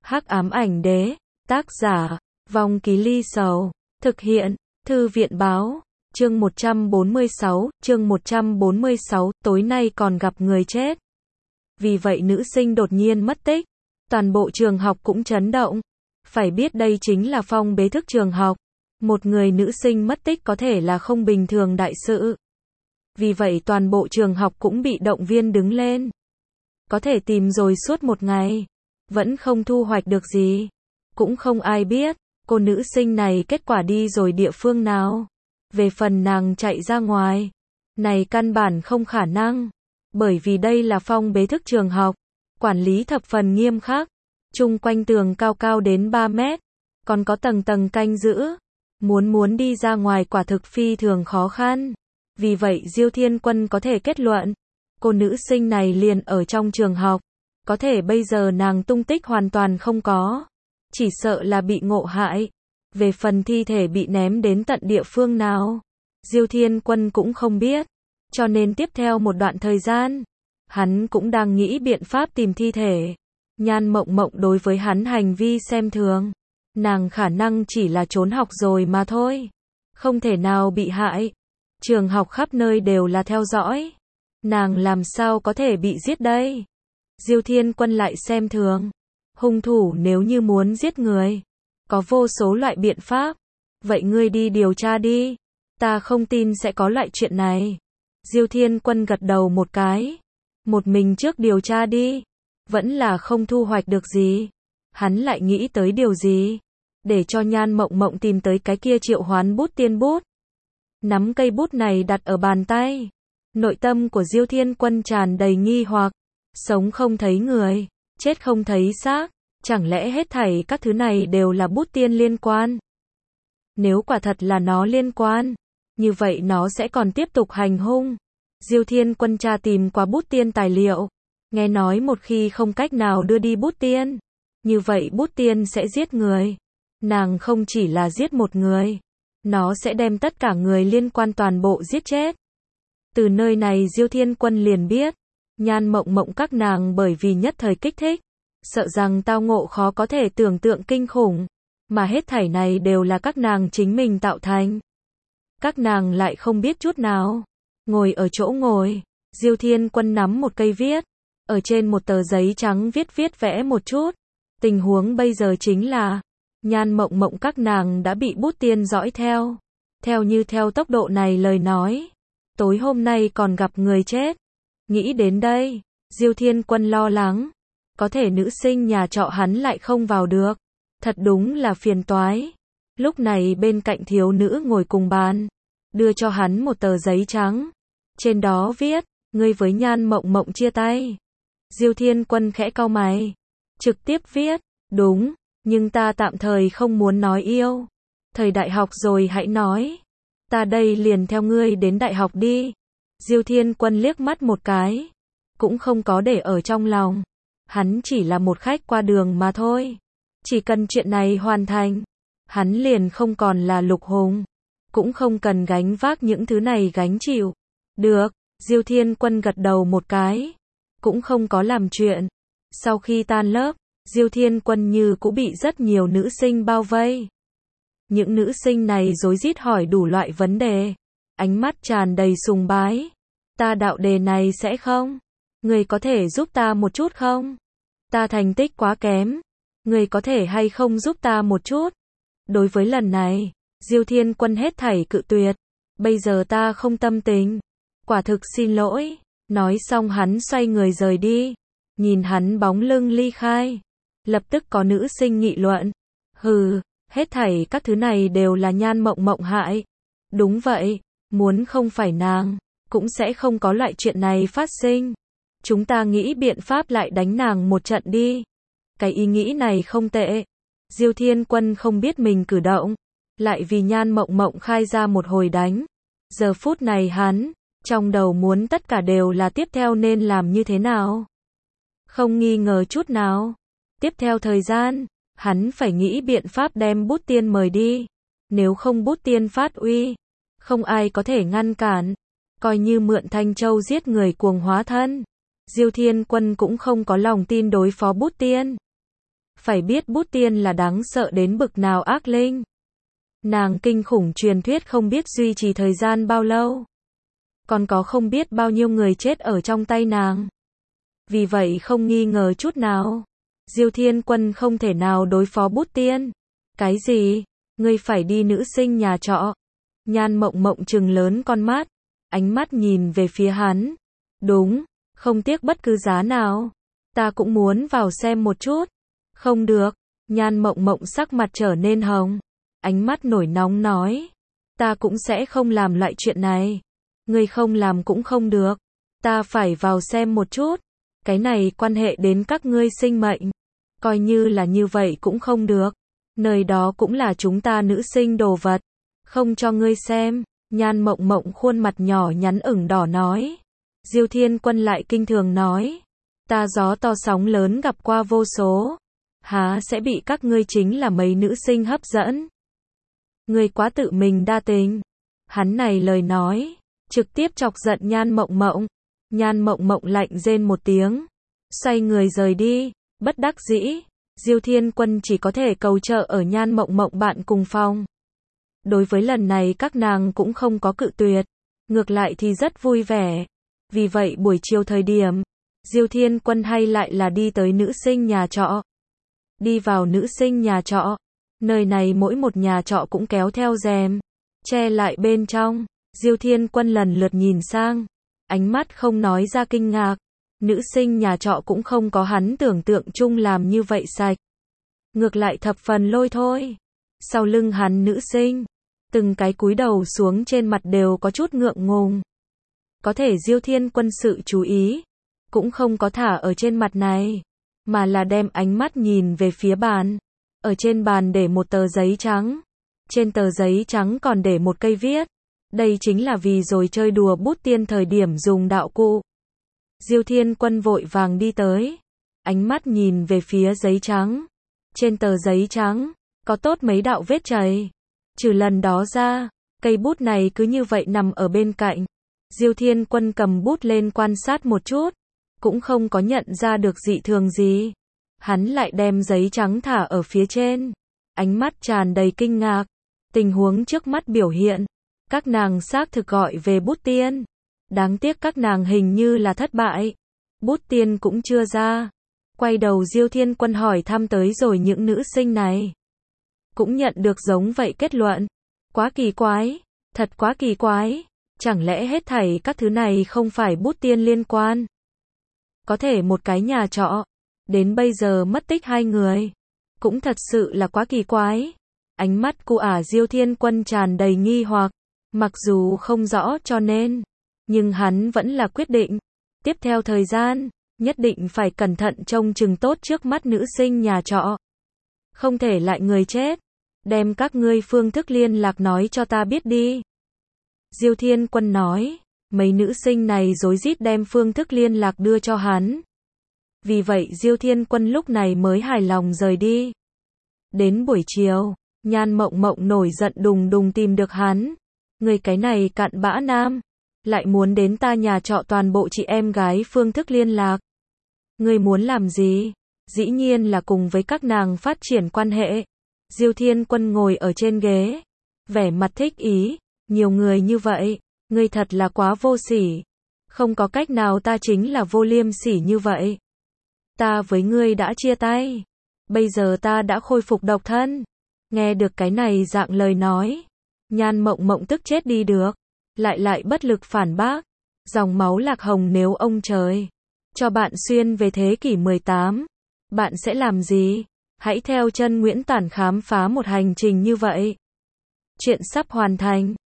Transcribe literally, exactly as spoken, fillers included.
Hắc ám ảnh đế, tác giả, Vong Ký Ly Sầu, thực hiện, Thư viện báo, chương một trăm bốn mươi sáu, chương một trăm bốn mươi sáu, tối nay còn gặp người chết. Vì vậy nữ sinh đột nhiên mất tích, toàn bộ trường học cũng chấn động. Phải biết đây chính là phong bế thức trường học, một người nữ sinh mất tích có thể là không bình thường đại sự. Vì vậy toàn bộ trường học cũng bị động viên đứng lên. Có thể tìm rồi suốt một ngày, vẫn không thu hoạch được gì. Cũng không ai biết, cô nữ sinh này kết quả đi rồi địa phương nào. Về phần nàng chạy ra ngoài, này căn bản không khả năng. Bởi vì đây là phong bế thức trường học, quản lý thập phần nghiêm khắc. Chung quanh tường cao cao đến ba mét, còn có tầng tầng canh giữ. Muốn muốn đi ra ngoài quả thực phi thường khó khăn. Vì vậy Diêu Thiên Quân có thể kết luận, cô nữ sinh này liền ở trong trường học. Có thể bây giờ nàng tung tích hoàn toàn không có. Chỉ sợ là bị ngộ hại. Về phần thi thể bị ném đến tận địa phương nào, Diêu Thiên Quân cũng không biết. Cho nên tiếp theo một đoạn thời gian, hắn cũng đang nghĩ biện pháp tìm thi thể. Nhan Mộng Mộng đối với hắn hành vi xem thường. Nàng khả năng chỉ là trốn học rồi mà thôi. Không thể nào bị hại. Trường học khắp nơi đều là theo dõi. Nàng làm sao có thể bị giết đây? Diêu Thiên Quân lại xem thường. Hung thủ nếu như muốn giết người, có vô số loại biện pháp. Vậy ngươi đi điều tra đi. Ta không tin sẽ có loại chuyện này. Diêu Thiên Quân gật đầu một cái. Một mình trước điều tra đi. Vẫn là không thu hoạch được gì. Hắn lại nghĩ tới điều gì? Để cho Nhan Mộng Mộng tìm tới cái kia triệu hoán bút tiên bút. Nắm cây bút này đặt ở bàn tay. Nội tâm của Diêu Thiên Quân tràn đầy nghi hoặc. Sống không thấy người, chết không thấy xác. Chẳng lẽ hết thảy các thứ này đều là bút tiên liên quan? Nếu quả thật là nó liên quan, như vậy nó sẽ còn tiếp tục hành hung. Diêu Thiên Quân tra tìm qua bút tiên tài liệu. Nghe nói một khi không cách nào đưa đi bút tiên, như vậy bút tiên sẽ giết người. Nàng không chỉ là giết một người, nó sẽ đem tất cả người liên quan toàn bộ giết chết. Từ nơi này Diêu Thiên Quân liền biết, Nhan Mộng Mộng các nàng bởi vì nhất thời kích thích, sợ rằng tao ngộ khó có thể tưởng tượng kinh khủng, mà hết thảy này đều là các nàng chính mình tạo thành. Các nàng lại không biết chút nào. Ngồi ở chỗ ngồi, Diêu Thiên Quân nắm một cây viết, ở trên một tờ giấy trắng viết viết vẽ một chút. Tình huống bây giờ chính là, Nhan Mộng Mộng các nàng đã bị bút tiên dõi theo. Theo như theo tốc độ này lời nói, tối hôm nay còn gặp người chết. Nghĩ đến đây, Diêu Thiên Quân lo lắng. Có thể nữ sinh nhà trọ hắn lại không vào được. Thật đúng là phiền toái. Lúc này bên cạnh thiếu nữ ngồi cùng bàn, đưa cho hắn một tờ giấy trắng. Trên đó viết, ngươi với Nhan Mộng Mộng chia tay. Diêu Thiên Quân khẽ cau mày. Trực tiếp viết, đúng, nhưng ta tạm thời không muốn nói yêu. Thời đại học rồi hãy nói. Ta đây liền theo ngươi đến đại học đi. Diêu Thiên Quân liếc mắt một cái, cũng không có để ở trong lòng. Hắn chỉ là một khách qua đường mà thôi. Chỉ cần chuyện này hoàn thành, hắn liền không còn là Lục Hùng. Cũng không cần gánh vác những thứ này gánh chịu. Được, Diêu Thiên Quân gật đầu một cái. Cũng không có làm chuyện. Sau khi tan lớp, Diêu Thiên Quân như cũng bị rất nhiều nữ sinh bao vây. Những nữ sinh này rối rít hỏi đủ loại vấn đề. Ánh mắt tràn đầy sùng bái. Ta đạo đề này sẽ không? Người có thể giúp ta một chút không? Ta thành tích quá kém. Người có thể hay không giúp ta một chút? Đối với lần này, Diêu Thiên Quân hết thảy cự tuyệt. Bây giờ ta không tâm tình. Quả thực xin lỗi. Nói xong hắn xoay người rời đi. Nhìn hắn bóng lưng ly khai. Lập tức có nữ sinh nghị luận. Hừ, hết thảy các thứ này đều là Nhan Mộng Mộng hại. Đúng vậy, muốn không phải nàng, cũng sẽ không có loại chuyện này phát sinh. Chúng ta nghĩ biện pháp lại đánh nàng một trận đi. Cái ý nghĩ này không tệ. Diêu Thiên Quân không biết mình cử động, lại vì Nhan Mộng Mộng khai ra một hồi đánh. Giờ phút này hắn, trong đầu muốn tất cả đều là tiếp theo nên làm như thế nào. Không nghi ngờ chút nào. Tiếp theo thời gian, hắn phải nghĩ biện pháp đem bút tiên mời đi. Nếu không bút tiên phát uy, không ai có thể ngăn cản. Coi như mượn Thanh Châu giết người cuồng hóa thân, Diêu Thiên Quân cũng không có lòng tin đối phó bút tiên. Phải biết bút tiên là đáng sợ đến bực nào ác linh. Nàng kinh khủng truyền thuyết không biết duy trì thời gian bao lâu. Còn có không biết bao nhiêu người chết ở trong tay nàng. Vì vậy không nghi ngờ chút nào. Diêu Thiên Quân không thể nào đối phó bút tiên. Cái gì? Ngươi phải đi nữ sinh nhà trọ. Nhan Mộng Mộng trừng lớn con mắt. Ánh mắt nhìn về phía hắn. Đúng, không tiếc bất cứ giá nào. Ta cũng muốn vào xem một chút. Không được. Nhan Mộng Mộng sắc mặt trở nên hồng. Ánh mắt nổi nóng nói. Ta cũng sẽ không làm loại chuyện này. Ngươi không làm cũng không được. Ta phải vào xem một chút. Cái này quan hệ đến các ngươi sinh mệnh. Coi như là như vậy cũng không được. Nơi đó cũng là chúng ta nữ sinh đồ vật. Không cho ngươi xem. Nhan Mộng Mộng khuôn mặt nhỏ nhắn ửng đỏ nói. Diêu Thiên Quân lại kinh thường nói. Ta gió to sóng lớn gặp qua vô số. Há sẽ bị các ngươi chính là mấy nữ sinh hấp dẫn. Ngươi quá tự mình đa tình. Hắn này lời nói. Trực tiếp chọc giận Nhan Mộng Mộng. Nhan Mộng Mộng lạnh rên một tiếng. Xoay người rời đi. Bất đắc dĩ. Diêu Thiên Quân chỉ có thể cầu trợ ở Nhan Mộng Mộng bạn cùng phòng. Đối với lần này các nàng cũng không có cự tuyệt. Ngược lại thì rất vui vẻ. Vì vậy buổi chiều thời điểm. Diêu Thiên Quân hay lại là đi tới nữ sinh nhà trọ. Đi vào nữ sinh nhà trọ. Nơi này mỗi một nhà trọ cũng kéo theo rèm. Che lại bên trong. Diêu Thiên Quân lần lượt nhìn sang. Ánh mắt không nói ra kinh ngạc. Nữ sinh nhà trọ cũng không có hắn tưởng tượng chung làm như vậy sạch. Ngược lại thập phần lôi thôi. Sau lưng hắn nữ sinh. Từng cái cúi đầu xuống trên mặt đều có chút ngượng ngùng. Có thể Diêu Thiên Quân sự chú ý. Cũng không có thả ở trên mặt này. Mà là đem ánh mắt nhìn về phía bàn. Ở trên bàn để một tờ giấy trắng. Trên tờ giấy trắng còn để một cây viết. Đây chính là vì rồi chơi đùa bút tiên thời điểm dùng đạo cụ. Diêu Thiên Quân vội vàng đi tới. Ánh mắt nhìn về phía giấy trắng. Trên tờ giấy trắng, có tốt mấy đạo vết chày. Trừ lần đó ra, cây bút này cứ như vậy nằm ở bên cạnh. Diêu Thiên Quân cầm bút lên quan sát một chút. Cũng không có nhận ra được dị thường gì. Hắn lại đem giấy trắng thả ở phía trên. Ánh mắt tràn đầy kinh ngạc. Tình huống trước mắt biểu hiện. Các nàng xác thực gọi về bút tiên. Đáng tiếc các nàng hình như là thất bại. Bút tiên cũng chưa ra. Quay đầu Diêu Thiên Quân hỏi thăm tới rồi những nữ sinh này. Cũng nhận được giống vậy kết luận. Quá kỳ quái. Thật quá kỳ quái. Chẳng lẽ hết thảy các thứ này không phải bút tiên liên quan? Có thể một cái nhà trọ. Đến bây giờ mất tích hai người. Cũng thật sự là quá kỳ quái. Ánh mắt của ả Diêu Thiên Quân tràn đầy nghi hoặc. Mặc dù không rõ cho nên. Nhưng hắn vẫn là quyết định. Tiếp theo thời gian. Nhất định phải cẩn thận trông chừng tốt trước mắt nữ sinh nhà trọ. Không thể lại người chết. Đem các ngươi phương thức liên lạc nói cho ta biết đi. Diêu Thiên Quân nói. Mấy nữ sinh này rối rít đem phương thức liên lạc đưa cho hắn. Vì vậy Diêu Thiên Quân lúc này mới hài lòng rời đi. Đến buổi chiều, Nhan Mộng Mộng nổi giận đùng đùng tìm được hắn. Người cái này cặn bã nam. Lại muốn đến ta nhà trọ toàn bộ chị em gái phương thức liên lạc. Người muốn làm gì? Dĩ nhiên là cùng với các nàng phát triển quan hệ. Diêu Thiên Quân ngồi ở trên ghế. Vẻ mặt thích ý. Nhiều người như vậy. Ngươi thật là quá vô sỉ. Không có cách nào ta chính là vô liêm sỉ như vậy. Ta với ngươi đã chia tay. Bây giờ ta đã khôi phục độc thân. Nghe được cái này dạng lời nói. Nhan Mộng Mộng tức chết đi được. Lại lại bất lực phản bác. Dòng máu lạc hồng nếu ông trời cho bạn xuyên về thế kỷ mười tám. Bạn sẽ làm gì? Hãy theo chân Nguyễn Tản khám phá một hành trình như vậy. Chuyện sắp hoàn thành.